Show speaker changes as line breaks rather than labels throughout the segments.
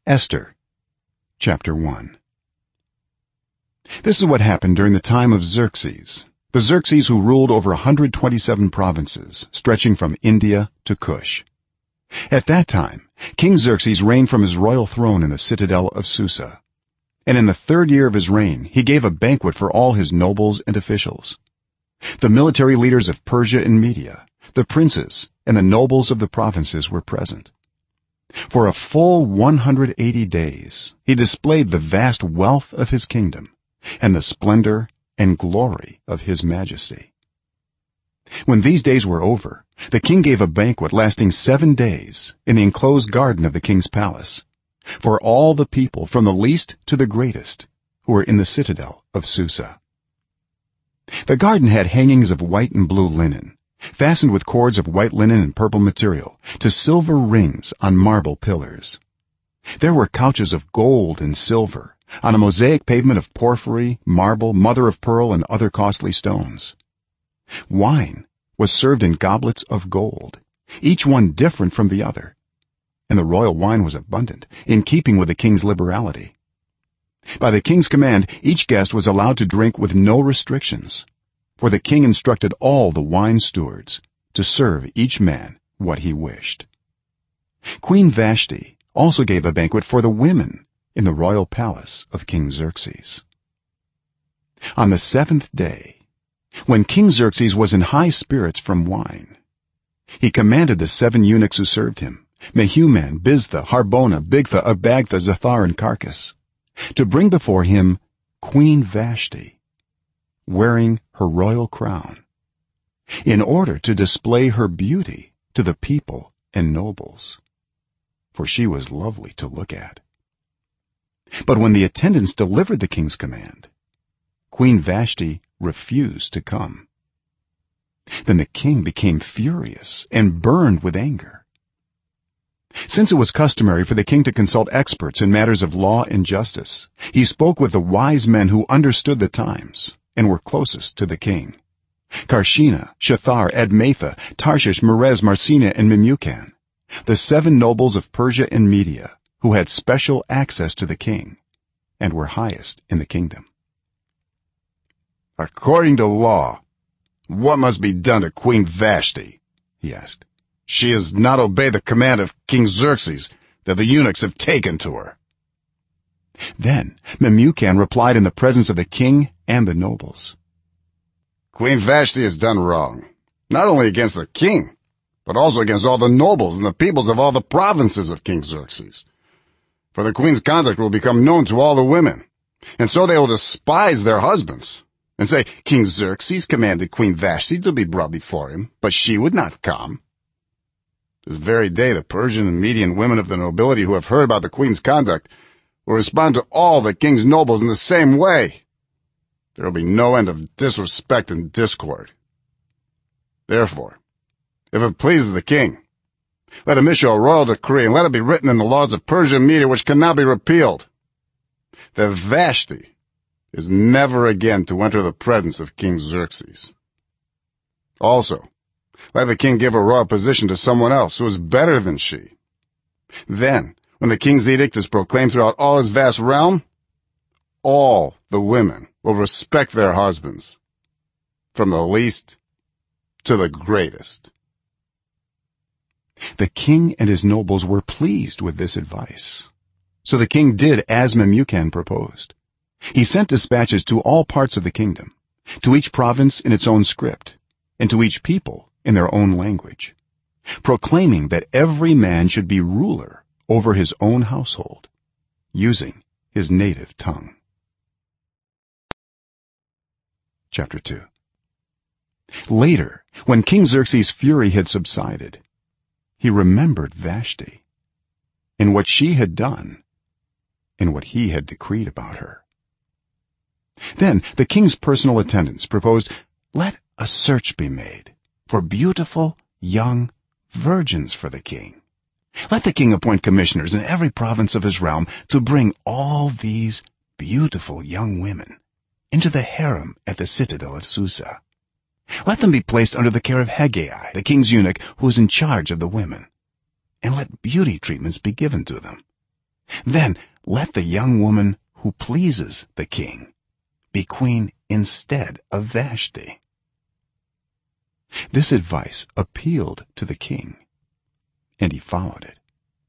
Esther chapter 1. This is what happened during the time of Xerxes, the Xerxes who ruled over 127 provinces stretching from India to Cush. At that time King Xerxes reigned from his royal throne in the citadel of Susa, and in the 3rd year of his reign he gave a banquet for all his nobles and officials. The military leaders of Persia and Media, the princes and the nobles of the provinces were present. For a full 180 days he displayed the vast wealth of his kingdom and the splendor and glory of his majesty. When these days were over, the king gave a banquet lasting 7 days in the enclosed garden of the king's palace for all the people from the least to the greatest who were in the citadel of Susa. The garden had hangings of white and blue linen, fastened with cords of white linen and purple material to silver rings on marble pillars. There were couches of gold and silver on a mosaic pavement of porphyry, marble, mother of pearl and other costly stones. Wine was served in goblets of gold, each one different from the other, and the royal wine was abundant, in keeping with the king's liberality. By the king's command each guest was allowed to drink with no restrictions, for the king instructed all the wine stewards to serve each man what he wished. Queen Vashti also gave a banquet for the women in the royal palace of King Xerxes. On the 7th day, when King Xerxes was in high spirits from wine, he commanded the 7 eunuchs who served him, Mehuman, Biztha, Harbona, Bigtha, Abagtha, Zathar and Carcas, to bring before him Queen Vashti wearing her royal crown, in order to display her beauty to the people and nobles, for she was lovely to look at. But when the attendants delivered the king's command, Queen Vashti refused to come. Then the king became furious and burned with anger. Since it was customary for the king to consult experts in matters of law and justice, he spoke with the wise men who understood the times and were closest to the king: Karshena, Shethar, Admatha, Tarshish, Meres, Marsena and Memucan, the 7 nobles of Persia and Media who had special access to the king and were highest in the kingdom.
According to law, what must be done to Queen Vashti? He asked. She has not obeyed the command of King Xerxes that the eunuchs have taken to her.
Then Memucan replied in the presence of the king and the nobles:
Queen Vashti has done wrong, not only against the king, but also against all the nobles and the peoples of all the provinces of King Xerxes. For the queen's conduct will become known to all the women, and so they will despise their husbands, and say, King Xerxes commanded Queen Vashti to be brought before him, but she would not come. This very day the Persian and Median women of the nobility who have heard about the queen's conduct will respond to all the king's nobles in the same way. There will be no end of disrespect and discord. Therefore, if it pleases the king, let him issue a royal decree, and let it be written in the laws of Persia and Media, which cannot be repealed, that Vashti is never again to enter the presence of King Xerxes. Also, let the king give a royal position to someone else who is better than she. Then, when the king's edict is proclaimed throughout all his vast realm, all the women will respect their husbands, from the least to the greatest.
The king and his nobles were pleased with this advice, so the king did as Memucan proposed. He sent dispatches to all parts of the kingdom, to each province in its own script, and to each people in their own language, proclaiming that every man should be ruler over his own household, using his native tongue. Chapter 2. Later, when King Xerxes' fury had subsided, he remembered Vashti and what she had done and what he had decreed about her. Then the king's personal attendants proposed, let a search be made for beautiful young virgins for the king. Let the king appoint commissioners in every province of his realm to bring all these beautiful young women into the harem at the citadel of Susa. Let them be placed under the care of Hegai, the king's eunuch, who is in charge of the women, and let beauty treatments be given to them. then let the young woman who pleases the king be queen instead of Vashti." This advice appealed to the king, and he followed it.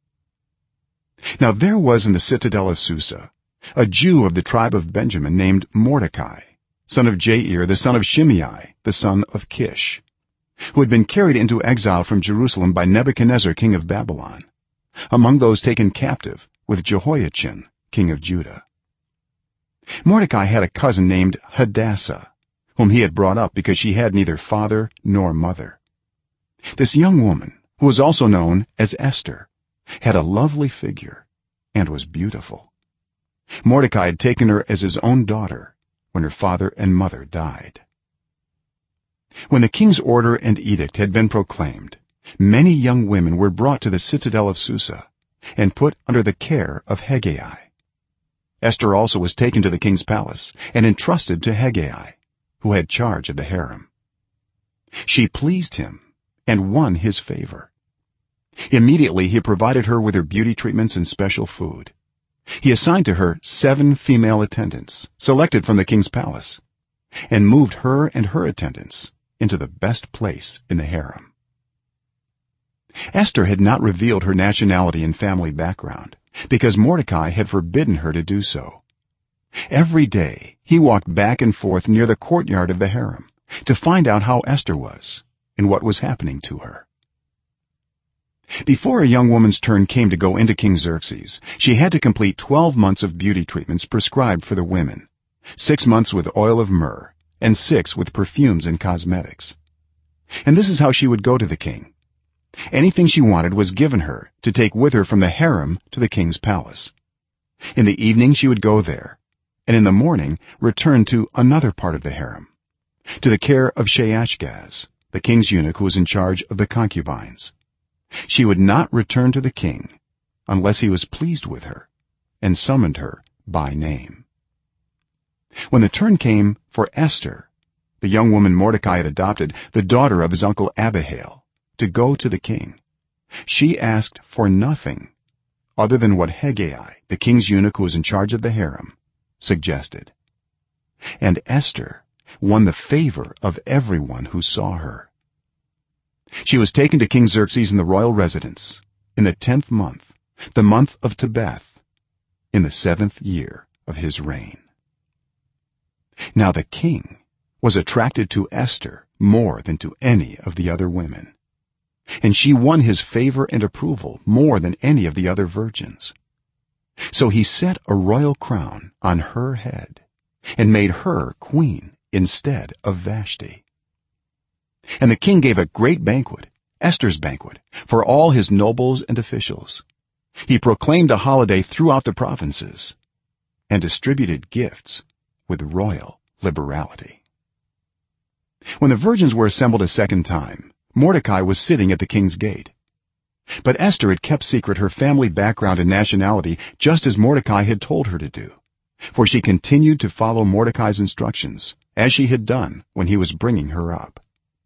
Now there was in the citadel of Susa a Jew of the tribe of Benjamin named Mordecai, son of Jair, the son of Shimei, the son of Kish, who had been carried into exile from Jerusalem by Nebuchadnezzar, king of Babylon, among those taken captive with Jehoiachin, king of Judah. Mordecai had a cousin named Hadassah, whom he had brought up because she had neither father nor mother. This young woman, who was also known as Esther, had a lovely figure and was beautiful. Mordecai had taken her as his own daughter when her father and mother died. When the king's order and edict had been proclaimed, many young women were brought to the citadel of Susa and put under the care of Hegai. Esther also was taken to the king's palace and entrusted to Hegai, who had charge of the harem. She pleased him and won his favor. Immediately he provided her with her beauty treatments and special food. He assigned to her 7 female attendants selected from the king's palace and moved her and her attendants into the best place in the harem. Esther had not revealed her nationality and family background because Mordecai had forbidden her to do so. Every day he walked back and forth near the courtyard of the harem to find out how Esther was and what was happening to her. Before a young woman's turn came to go into King Xerxes, she had to complete 12 months of beauty treatments prescribed for the women, 6 months with oil of myrrh and 6 with perfumes and cosmetics. And this is how she would go to the king. Anything she wanted was given her to take with her from the harem to the king's palace. In the evening she would go there, and in the morning return to another part of the harem, to the care of Shaashgaz, the king's eunuch who was in charge of the concubines. She would not return to the king unless he was pleased with her and summoned her by name. When the turn came for Esther, the young woman Mordecai had adopted, the daughter of his uncle Abihail, to go to the king, she asked for nothing other than what Hegai, the king's eunuch who was in charge of the harem, suggested. And Esther won the favor of everyone who saw her. She was taken to King Xerxes in the royal residence in the 10th month, the month of Tebeth, in the 7th year of his reign. Now the king was attracted to Esther more than to any of the other women, and she won his favor and approval more than any of the other virgins. So he set a royal crown on her head and made her queen instead of Vashti. And the king gave a great banquet, Esther's banquet, for all his nobles and officials. He proclaimed a holiday throughout the provinces and distributed gifts with royal liberality. When the virgins were assembled a second time, Mordecai was sitting at the king's gate. But Esther had kept secret her family background and nationality, just as Mordecai had told her to do, for she continued to follow Mordecai's instructions as she had done when he was bringing her up.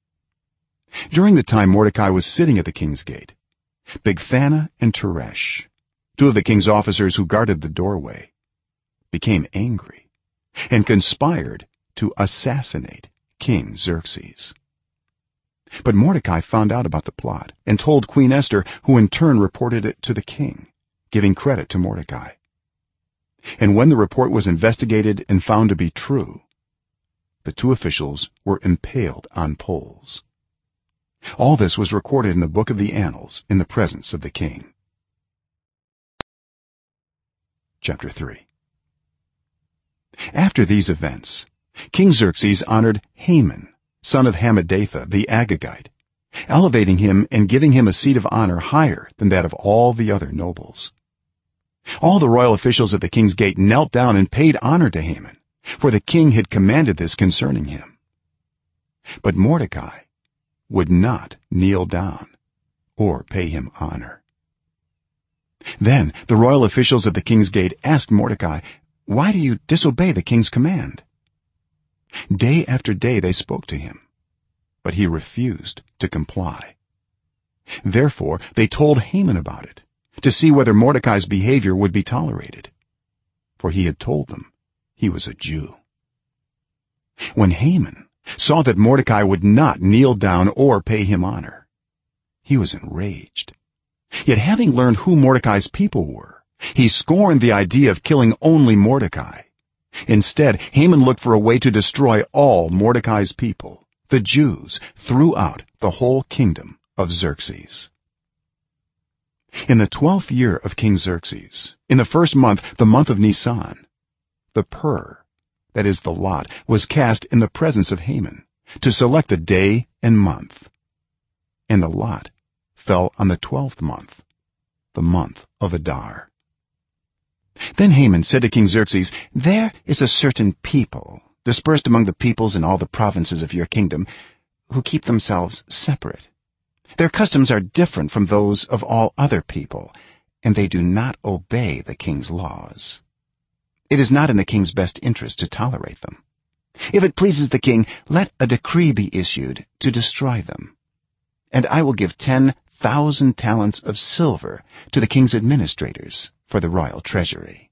During the time Mordecai was sitting at the king's gate, Bigthana and Teresh, 2 of the king's officers who guarded the doorway, became angry and conspired to assassinate King Xerxes. But Mordecai found out about the plot and told Queen Esther, who in turn reported it to the king, giving credit to Mordecai. And when the report was investigated and found to be true, the 2 officials were impaled on poles. All this was recorded in the book of the annals in the presence of the king. Chapter 3. After these events, King Xerxes honored Haman, son of Hammedatha the Agagite, elevating him and giving him a seat of honor higher than that of all the other nobles. All the royal officials at the king's gate knelt down and paid honor to Haman, for the king had commanded this concerning him. But Mordecai would not kneel down or pay him honor. Then the royal officials at the king's gate asked Mordecai, "Why do you disobey the king's command?" Day after day they spoke to him, but he refused to comply. Therefore they told Haman about it, to see whether Mordecai's behavior would be tolerated, for he had told them he was a Jew. When Haman saw that Mordecai would not kneel down or pay him honor, he was enraged. Yet having learned who Mordecai's people were, he scorned the idea of killing only Mordecai. Instead, Haman looked for a way to destroy all Mordecai's people, the Jews, throughout the whole kingdom of Xerxes. In the 12th year of King Xerxes, in the first month, the month of Nisan, the pur, that is the lot, was cast in the presence of Haman to select a day and month, and the lot fell on the 12th month, the month of Adar. Then Haman said to King Xerxes, "There is a certain people dispersed among the peoples in all the provinces of your kingdom who keep themselves separate. Their customs are different from those of all other people, and they do not obey the king's laws. It is not in the king's best interest to tolerate them. If it pleases the king, let a decree be issued to destroy them, and I will give 10,000 talents of silver to the king's administrators for the royal treasury."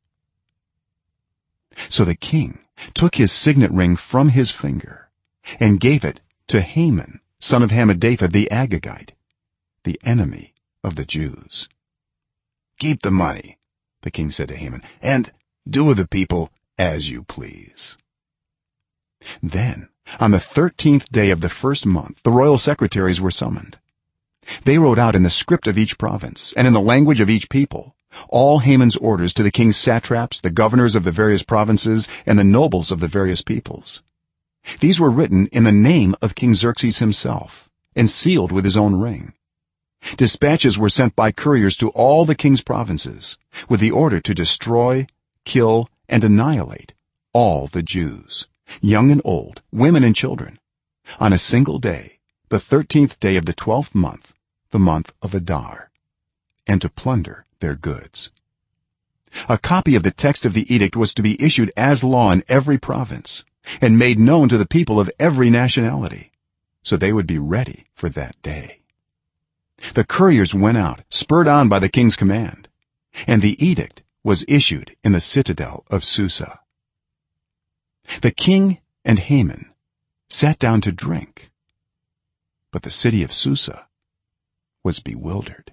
So the king took his signet ring from his finger and gave it to Haman, son of Hammedatha the Agagite, the enemy of the Jews. "Keep the money," the king said to Haman, "and do with the people as you please." Then on the 13th day of the first month the royal secretaries were summoned. They wrote out in the script of each province and in the language of each people all Haman's orders to the king's satraps, the governors of the various provinces, and the nobles of the various peoples. These were written in the name of King Xerxes himself and sealed with his own ring. Dispatches were sent by couriers to all the king's provinces with the order to destroy, kill, and annihilate all the Jews, young and old, women and children, on a single day, the 13th day of the 12th month, the month of Adar, and to plunder their goods. A copy of the text of the edict was to be issued as law in every province and made known to the people of every nationality, so they would be ready for that day. The couriers went out, spurred on by the king's command, and the edict was issued in the citadel of Susa. The king and Haman sat down to drink, but the city of Susa was bewildered.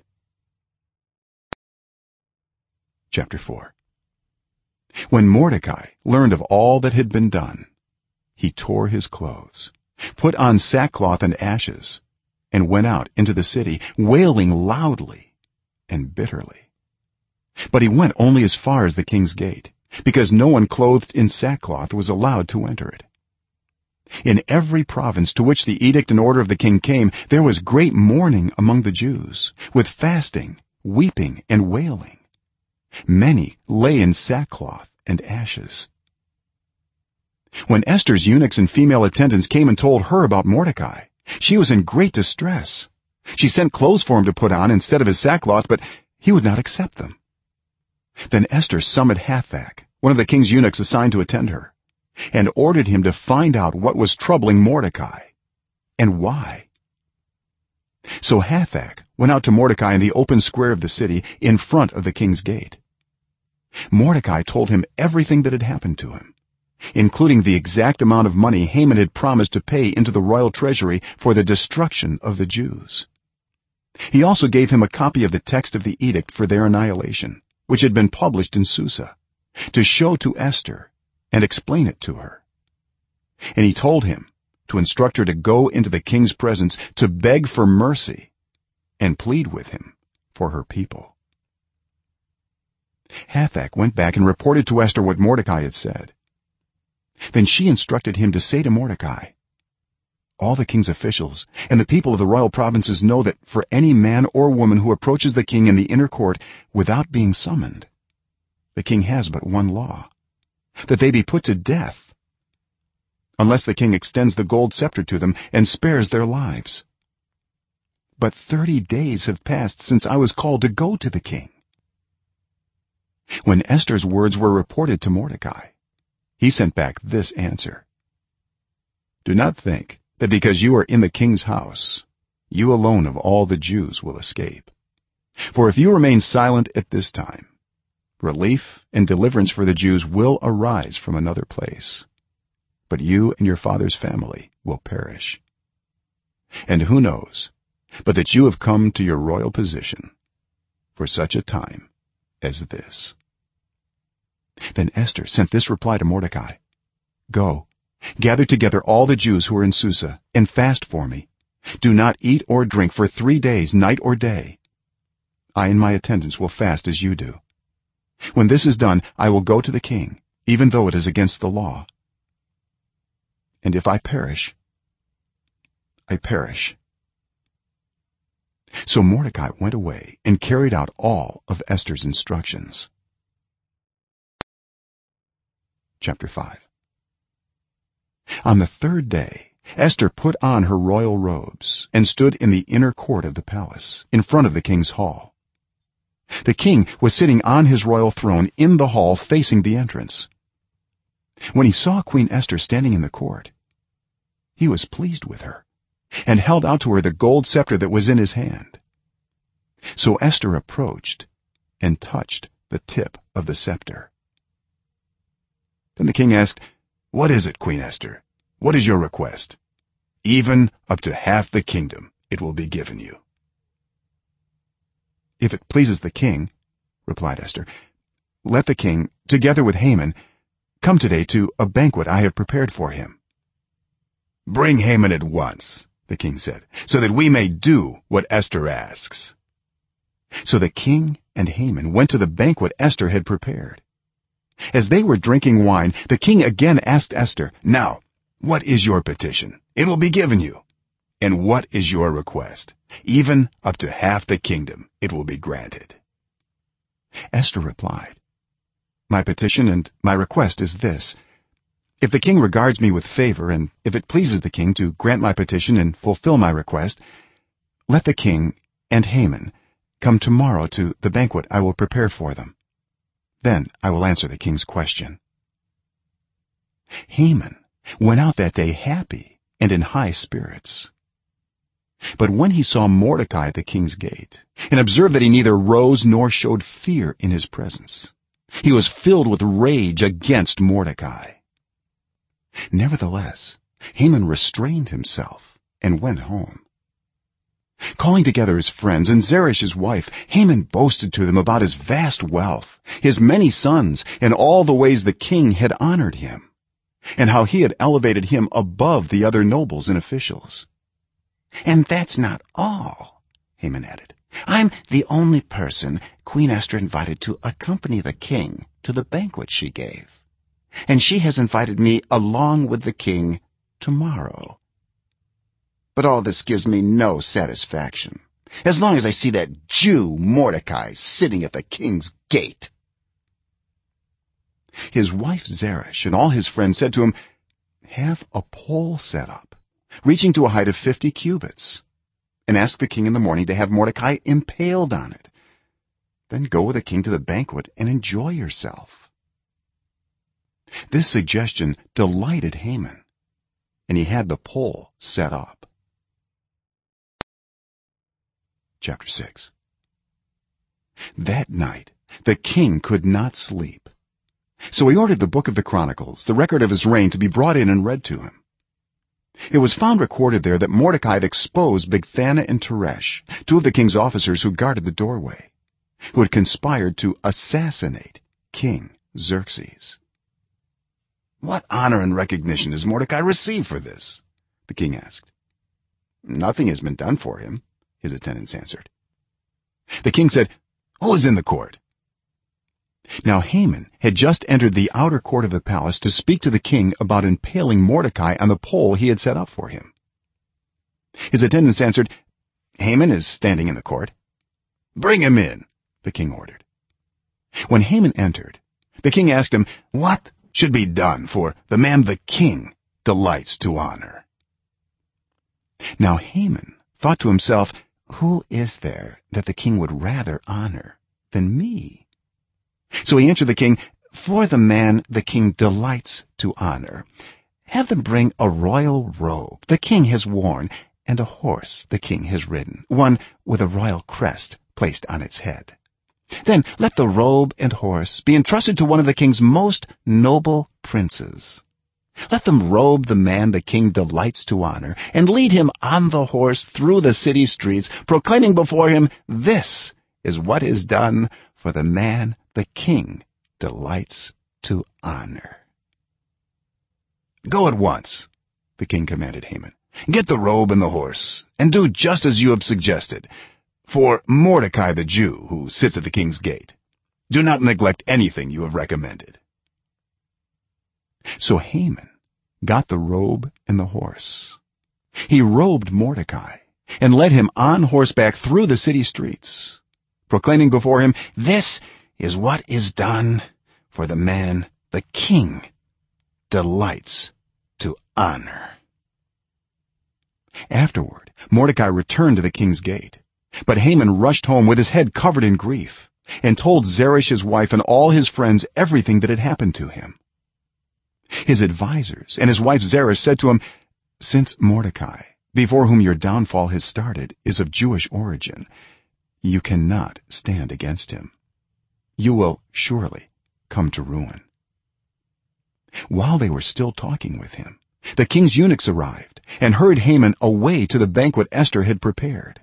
Chapter 4. When Mordecai learned of all that had been done, he tore his clothes, put on sackcloth and ashes, and went out into the city wailing loudly and bitterly. But he went only as far as the king's gate, because no one clothed in sackcloth was allowed to enter it. In every province to which the edict and order of the king came, there was great mourning among the Jews, with fasting, weeping, and wailing. Many lay in sackcloth and ashes. When Esther's eunuchs and female attendants came and told her about Mordecai, she was in great distress. She sent clothes for him to put on instead of his sackcloth, but he would not accept them. Then Esther summoned Hathach, one of the king's eunuchs assigned to attend her, and ordered him to find out what was troubling Mordecai and why. So Hathach went out to Mordecai in the open square of the city in front of the king's gate. Mordecai told him everything that had happened to him, including the exact amount of money Haman had promised to pay into the royal treasury for the destruction of the Jews. He also gave him a copy of the text of the edict for their annihilation, which had been published in Susa, to show to Esther and explain it to her. And he told him to instruct her to go into the king's presence to beg for mercy and plead with him for her people. Hathach went back and reported to Esther what Mordecai had said. Then she instructed him to say to Mordecai, "All the king's officials and the people of the royal provinces know that for any man or woman who approaches the king in the inner court without being summoned, the king has but one law, that they be put to death, unless the king extends the gold scepter to them and spares their lives. But 30 days have passed since I was called to go to the king." When Esther's words were reported to Mordecai, he sent back this answer: "Do not think that because you are in the king's house, you alone of all the Jews will escape. for if you remain silent at this time, relief and deliverance for the Jews will arise from another place, but you and your father's family will perish. And who knows but that you have come to your royal position for such a time as this." Then Esther sent this reply to Mordecai: "Go, gather together all the Jews who are in Susa and fast for me. Do not eat or drink for 3 days, night or day. I and my attendants will fast as you do. When this is done, I will go to the king, even though it is against the law. And if I perish, I perish." So Mordecai went away and carried out all of Esther's instructions. Chapter 5. On the 3rd day, Esther put on her royal robes and stood in the inner court of the palace, in front of the king's hall. The king was sitting on his royal throne in the hall facing the entrance. When he saw Queen Esther standing in the court, he was pleased with her and held out to her the gold scepter that was in his hand. So Esther approached and touched the tip of the scepter. Then the king asked, "What is it, Queen Esther? What is your request? Even up to half the kingdom it will be given you." "If it pleases the king," replied Esther, "let the king, together with Haman, come today to a banquet I have prepared for him." "Bring Haman at once," the king said, "so that we may do what Esther asks." So the king and Haman went to the banquet Esther had prepared. As they were drinking wine, the king again asked Esther, "Now, what is your petition? It will be given you. And what is your request? Even up to half the kingdom it will be granted." Esther replied, "My petition and my request is this: if the king regards me with favor, and if it pleases the king to grant my petition and fulfill my request, let the king and Haman come tomorrow to the banquet I will prepare for them. Then I will answer the king's question." Haman went out that day happy and in high spirits. But when he saw Mordecai at the king's gate and observed that he neither rose nor showed fear in his presence, he was filled with rage against Mordecai. Nevertheless, Haman restrained himself and went home. Calling together his friends and Zeresh his wife, Haman boasted to them about his vast wealth, his many sons, and all the ways the king had honored him, and how he had elevated him above the other nobles and officials.
"And that's not all," Haman added. "I'm the only person Queen Esther invited to accompany the king to the banquet she gave, and she has invited me along with the king tomorrow. But all this gives me no satisfaction, as long as I see that Jew Mordecai sitting at the king's gate."
His wife Zeresh and all his friends said to him, "Have a pole set up, reaching to a height of 50 cubits, and ask the king in the morning to have Mordecai impaled on it. Then go with the king to the banquet and enjoy yourself." This suggestion delighted Haman, and he had the pole set up. Chapter 6. That night the king could not sleep, so he ordered the book of the Chronicles, the record of his reign, to be brought in and read to him. It was found recorded there that Mordecai had exposed Bigthana and Teresh, two of the king's officers who guarded the doorway, who had conspired to assassinate King Xerxes.
"What honor and recognition does Mordecai receive for this?" the king asked.
"Nothing has been done for him," his attendants answered. The king said, "Who is in the court?" Now Haman had just entered the outer court of the palace to speak to the king about impaling Mordecai on the pole he had set up for him. His attendants answered, "Haman is standing in the court."
"Bring him in,"
the king ordered. When Haman entered, the king asked him,
"What should be done for the man the king delights to honor?"
Now Haman thought to himself, "Who is there that the king would rather honor than me?" So he answered the king, "For the man the king delights to honor, have them bring a royal robe the king has worn and a horse the king has ridden, one with a royal crest
placed on its head. Then let the robe and horse be entrusted to one of the king's most noble princes. Let them robe the man the king delights to honor and lead him on the horse through the city streets, proclaiming before him, 'This is what is done for the man the king delights to honor.'" "Go at once," the king commanded Haman. "Get the robe and the horse, and do just as you have suggested. For Mordecai the Jew, who sits at the king's gate, do not neglect anything you have recommended." So Haman got the robe and the horse. He robed Mordecai and led him on horseback through the city streets, proclaiming before him, "This is what is done for the man the king delights to honor." Afterward, Mordecai returned to the king's gate, but Haman rushed home with his head covered in grief and told Zeresh his wife and all his friends everything that had happened to him. His advisers and his wife Zeresh said to him, "Since Mordecai, before whom your downfall has started, is of Jewish origin, you cannot stand against him. You will surely come to ruin." While they were still talking with him, the king's eunuchs arrived and hurried Haman away to the banquet Esther had prepared.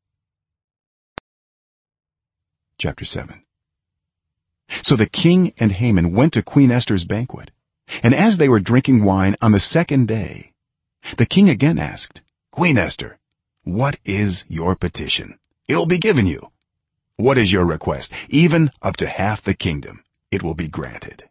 Chapter 7. So the king and Haman went to Queen Esther's banquet, and as they were drinking wine on the second day, the king again asked, "Queen Esther, what is your petition? It will be given you. What is your request? Even up to half the kingdom it will be granted."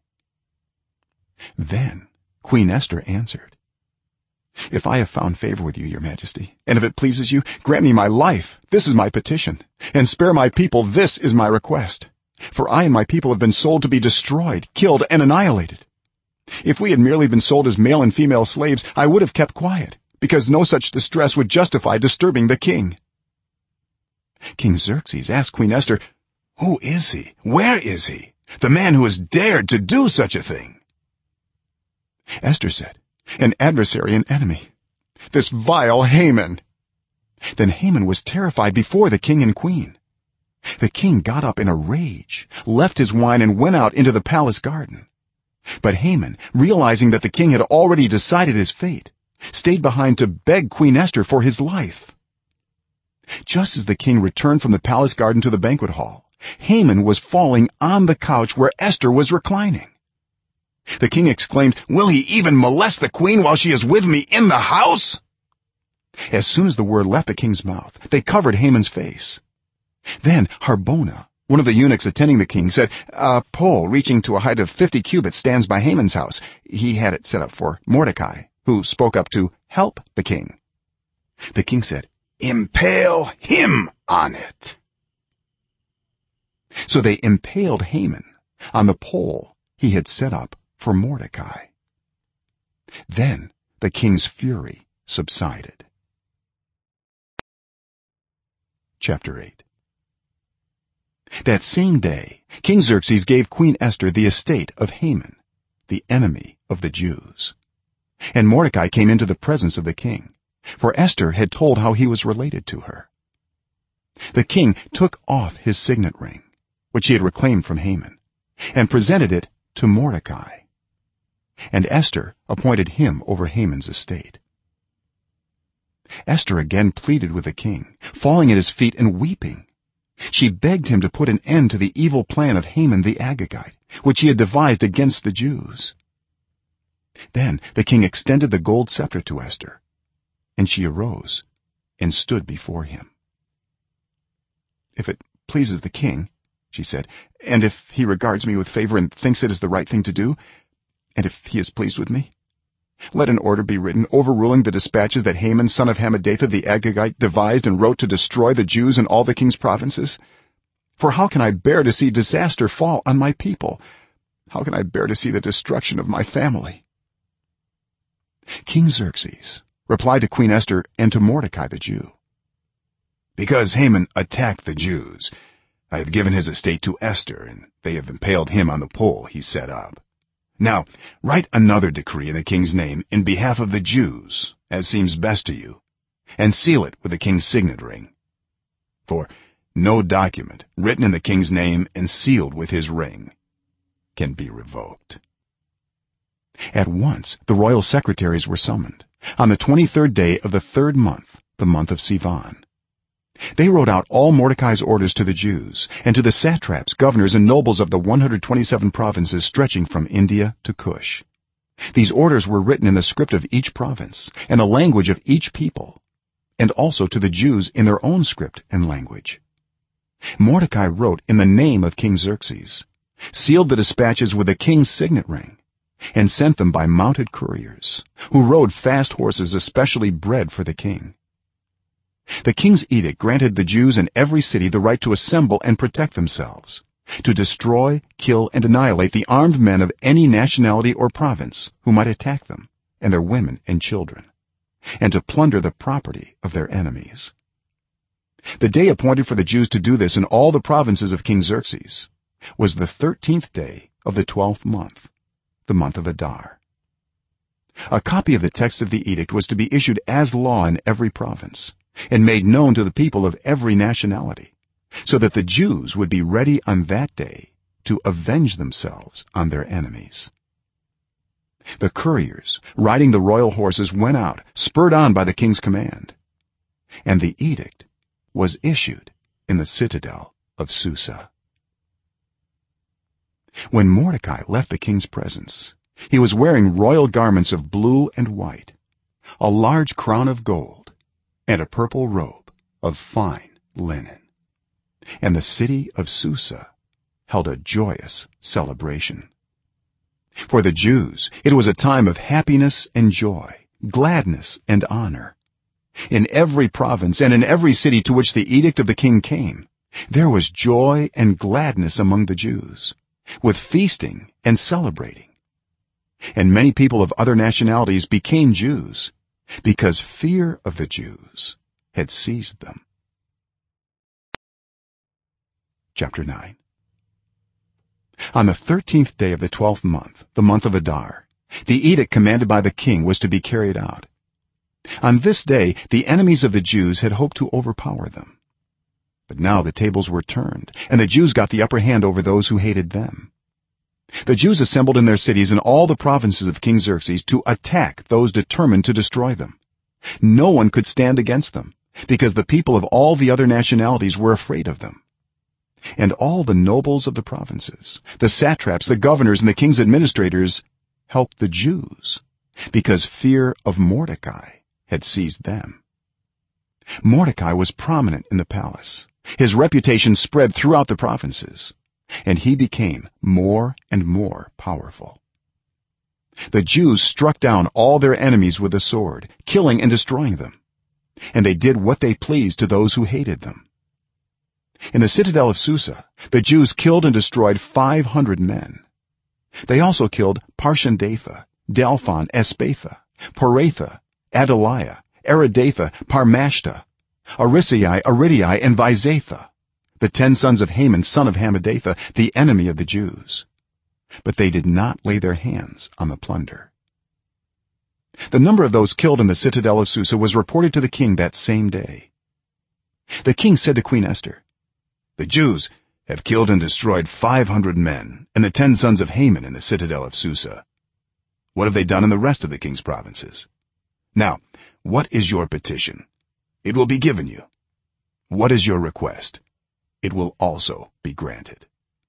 Then Queen Esther answered, "If I have found favor with you, your majesty, and if it pleases you, grant me my life, this is my petition, and spare my people, this is my request. For I and my people have been sold to be destroyed, killed, and annihilated. If we had merely been sold as male and female slaves, I would have kept quiet, because no such distress would justify disturbing the king." King Xerxes asked Queen Esther, "Who is he? Where is he? The man who has dared to do such a thing?" Esther said, "An adversary and enemy, this vile Haman." Then Haman was terrified before the king and queen. The king got up in a rage, left his wine, and went out into the palace garden. But Haman, realizing that the king had already decided his fate, stayed behind to beg Queen Esther for his life. Just as the king returned from the palace garden to the banquet hall, Haman was falling on the couch where Esther was reclining. The king exclaimed, "Will he even molest the queen while she is with me in the house?" As soon as the word left the king's mouth, they covered Haman's face. Then Harbona, one of the eunuchs attending the king, said, "A pole reaching to a height of 50 cubits stands by Haman's house. He had it set up for Mordecai, who spoke up to help the king." The king said, "Impale him on it." So they impaled Haman on the pole he had set up for Mordecai. Then the king's fury subsided. Chapter 8. That same day King Xerxes gave Queen Esther the estate of Haman, the enemy of the Jews. And Mordecai came into the presence of the king, for Esther had told how he was related to her. The king took off his signet ring, which he had reclaimed from Haman, and presented it to Mordecai. And Esther appointed him over Haman's estate. Esther again pleaded with the king, falling at his feet and weeping. She begged him to put an end to the evil plan of Haman the Agagite, which he had devised against the Jews. Then the king extended the gold scepter to Esther, and she arose and stood before him. "If it pleases the king," she said, "and if he regards me with favor and thinks it is the right thing to do, and if he is pleased with me, let an order be written overruling the dispatches that Haman son of Hammedatha the Agagite devised and wrote to destroy the Jews in all the king's provinces. For how can I bear to see disaster fall on my people? How can I bear to see the destruction of my family?" King Xerxes replied to Queen Esther and to Mordecai the Jew, "Because Haman attacked the Jews, I have given his estate to Esther, and they have impaled him on the pole he set up. Now write another decree in the king's name in behalf of the Jews, as seems best to you, and seal it with the king's signet ring. For
no document written in the king's name and sealed with his ring can be revoked." At once the royal secretaries were summoned on the 23rd day of the 3rd month, the month of Sivan. They wrote out all Mordecai's orders to the Jews and to the satraps, governors, and nobles of the 127 provinces stretching from India to Cush. These orders were written in the script of each province and the language of each people, and also to the Jews in their own script and language. Mordecai wrote in the name of King Xerxes, sealed the dispatches with the king's signet ring, and sent them by mounted couriers who rode fast horses especially bred for the king. The king's edict granted the Jews in every city the right to assemble and protect themselves, to destroy, kill, and annihilate the armed men of any nationality or province who might attack them and their women and children, and to plunder the property of their enemies. The day appointed for the Jews to do this in all the provinces of King Xerxes was the 13th day of the 12th month, the month of Adar. A copy of the text of the edict was to be issued as law in every province and made known to the people of every nationality, so that the Jews would be ready on that day to avenge themselves on their enemies. The couriers riding the royal horses went out, spurred on by the king's command, and the edict was issued in the citadel of Susa. When Mordecai left the king's presence, he was wearing royal garments of blue and white, a large crown of gold, and a purple robe of fine linen. And the city of Susa held a joyous celebration. For the Jews it was a time of happiness and joy, gladness and honor. In every province and in every city to which the edict of the king came, there was joy and gladness among the Jews, with feasting and celebrating. And many people of other nationalities became Jews, because fear of the Jews had seized them. Chapter 9. On the 13th day of the 12th month, the month of Adar, the edict commanded by the king was to be carried out. On this day the enemies of the Jews had hoped to overpower them, but now the tables were turned and the Jews got the upper hand over those who hated them. The Jews assembled in their cities in all the provinces of King Xerxes to attack those determined to destroy them. No one could stand against them, because the people of all the other nationalities were afraid of them. And all the nobles of the provinces, the satraps, the governors, and the king's administrators helped the Jews, because fear of Mordecai had seized them. Mordecai was prominent in the palace. His reputation spread throughout the provinces, and he became more and more powerful. The Jews struck down all their enemies with the sword, killing and destroying them, and they did what they pleased to those who hated them. In the citadel of Susa the Jews killed and destroyed 500 men. They also killed Parshandatha, Dalphon, Espatha, Poratha, Adaliah, Aridatha, Parmashta, Arisai, Aridai, and Vizatha, the 10 sons of Haman son of Hammedatha, the enemy of the Jews. But they did not lay their hands on the plunder. The number of those killed in the citadel of Susa was reported to the king that same day. The king said to Queen Esther, "The Jews have killed and destroyed 500 men and the 10 sons of Haman in the citadel of Susa. What have they done in the rest of the king's provinces? Now, what is your petition? It will be given you. What is your request? It will also be granted."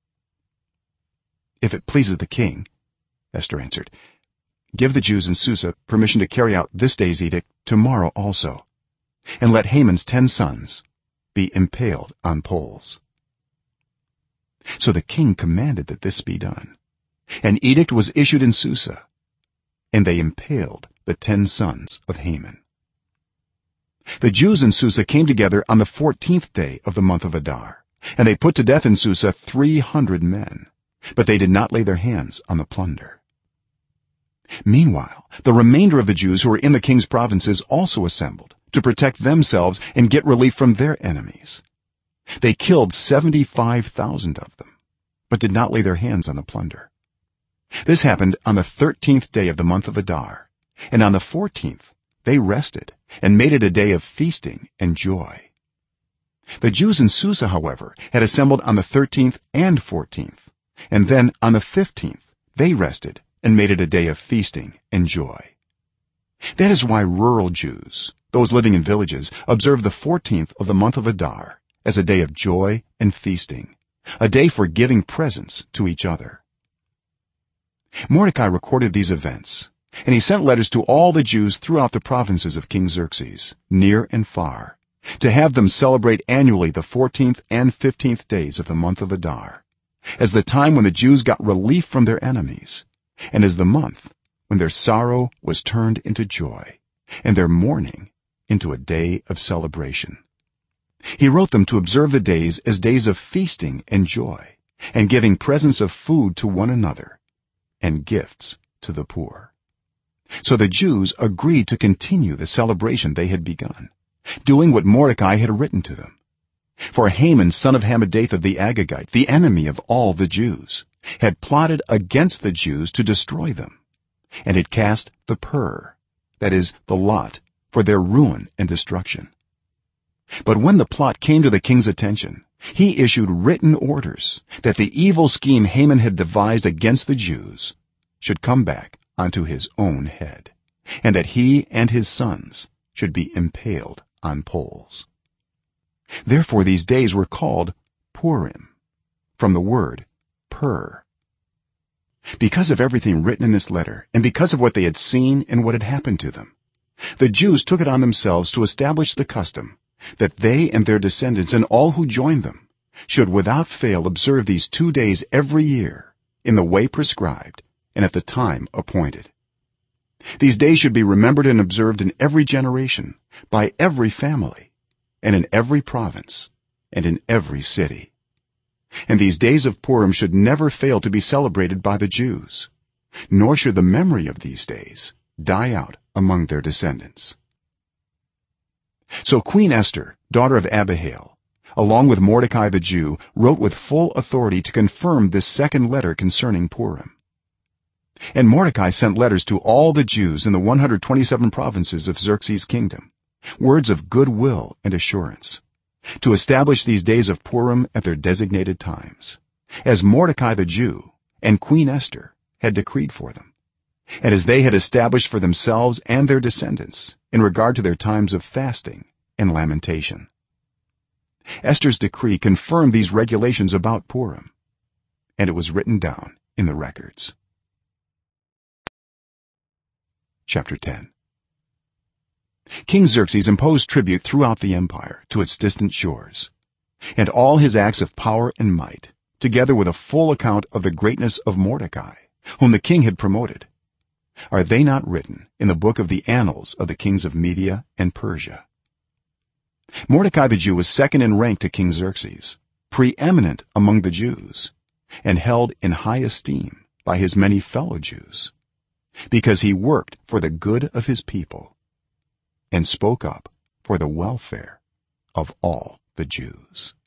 "If it pleases the king," Esther answered, "give the Jews in Susa permission to carry out this day's edict tomorrow also, and let Haman's 10 sons be impaled on poles." So the king commanded that this be done. An edict was issued in Susa, and they impaled the 10 sons of Haman. The Jews in Susa came together on the 14th day of the month of Adar, and they put to death in Susa 300 men, but they did not lay their hands on the plunder. Meanwhile the remainder of the Jews who were in the king's provinces also assembled to protect themselves and get relief from their enemies. They killed 75,000 of them, but did not lay their hands on the plunder. This happened on the 13th day of the month of Adar, and on the 14th they rested and made it a day of feasting and joy. the jews in susa however had assembled on the 13th and 14th and then on the 15th they rested and made it a day of feasting and joy. That is why rural jews, those living in villages, observe the 14th of the month of Adar as a day of joy and feasting, a day for giving presents to each other. Mordecai recorded these events, and he sent letters to all the jews throughout the provinces of King Xerxes, near and far, to have them celebrate annually the 14th and 15th days of the month of Adar, as the time when the jews got relief from their enemies, and as the month when their sorrow was turned into joy and their mourning into a day of celebration. He wrote them to observe the days as days of feasting and joy, and giving presents of food to one another and gifts to the poor. So the jews agreed to continue the celebration they had begun, doing what Mordecai had written to them. For Haman son of Hammedatha the Agagite, the enemy of all the jews, had plotted against the jews to destroy them, and had cast the pur, that is the lot, for their ruin and destruction. But when the plot came to the king's attention, he issued written orders that the evil scheme Haman had devised against the jews should come back onto his own head, and that he and his sons should be impaled on poles. Therefore these days were called Purim, from the word pur. Because of everything written in this letter, and because of what they had seen and what had happened to them, the jews took it on themselves to establish the custom that they and their descendants and all who joined them should without fail observe these 2 days every year in the way prescribed and at the time appointed. These days should be remembered and observed in every generation, by every family, and in every province, and in every city. And these days of Purim should never fail to be celebrated by the jews, nor should the memory of these days die out among their descendants. So Queen Esther, daughter of Abihail, along with Mordecai the Jew, wrote with full authority to confirm this second letter concerning Purim. And Mordecai sent letters to all the jews in the 127 provinces of Xerxes' kingdom, words of goodwill and assurance, to establish these days of Purim at their designated times, as Mordecai the Jew and Queen Esther had decreed for them, and as they had established for themselves and their descendants in regard to their times of fasting and lamentation. Esther's decree confirmed these regulations about Purim, and it was written down in the records. Chapter 10. King Xerxes imposed tribute throughout the empire to its distant shores, and all his acts of power and might, together with a full account of the greatness of Mordecai, whom the king had promoted, are they not written in the book of the annals of the kings of Media and Persia? Mordecai the Jew was second in rank to King Xerxes, preeminent among the Jews, and held in high esteem by his many fellow Jews, because he worked for the good of his people and spoke up for the welfare of all the Jews.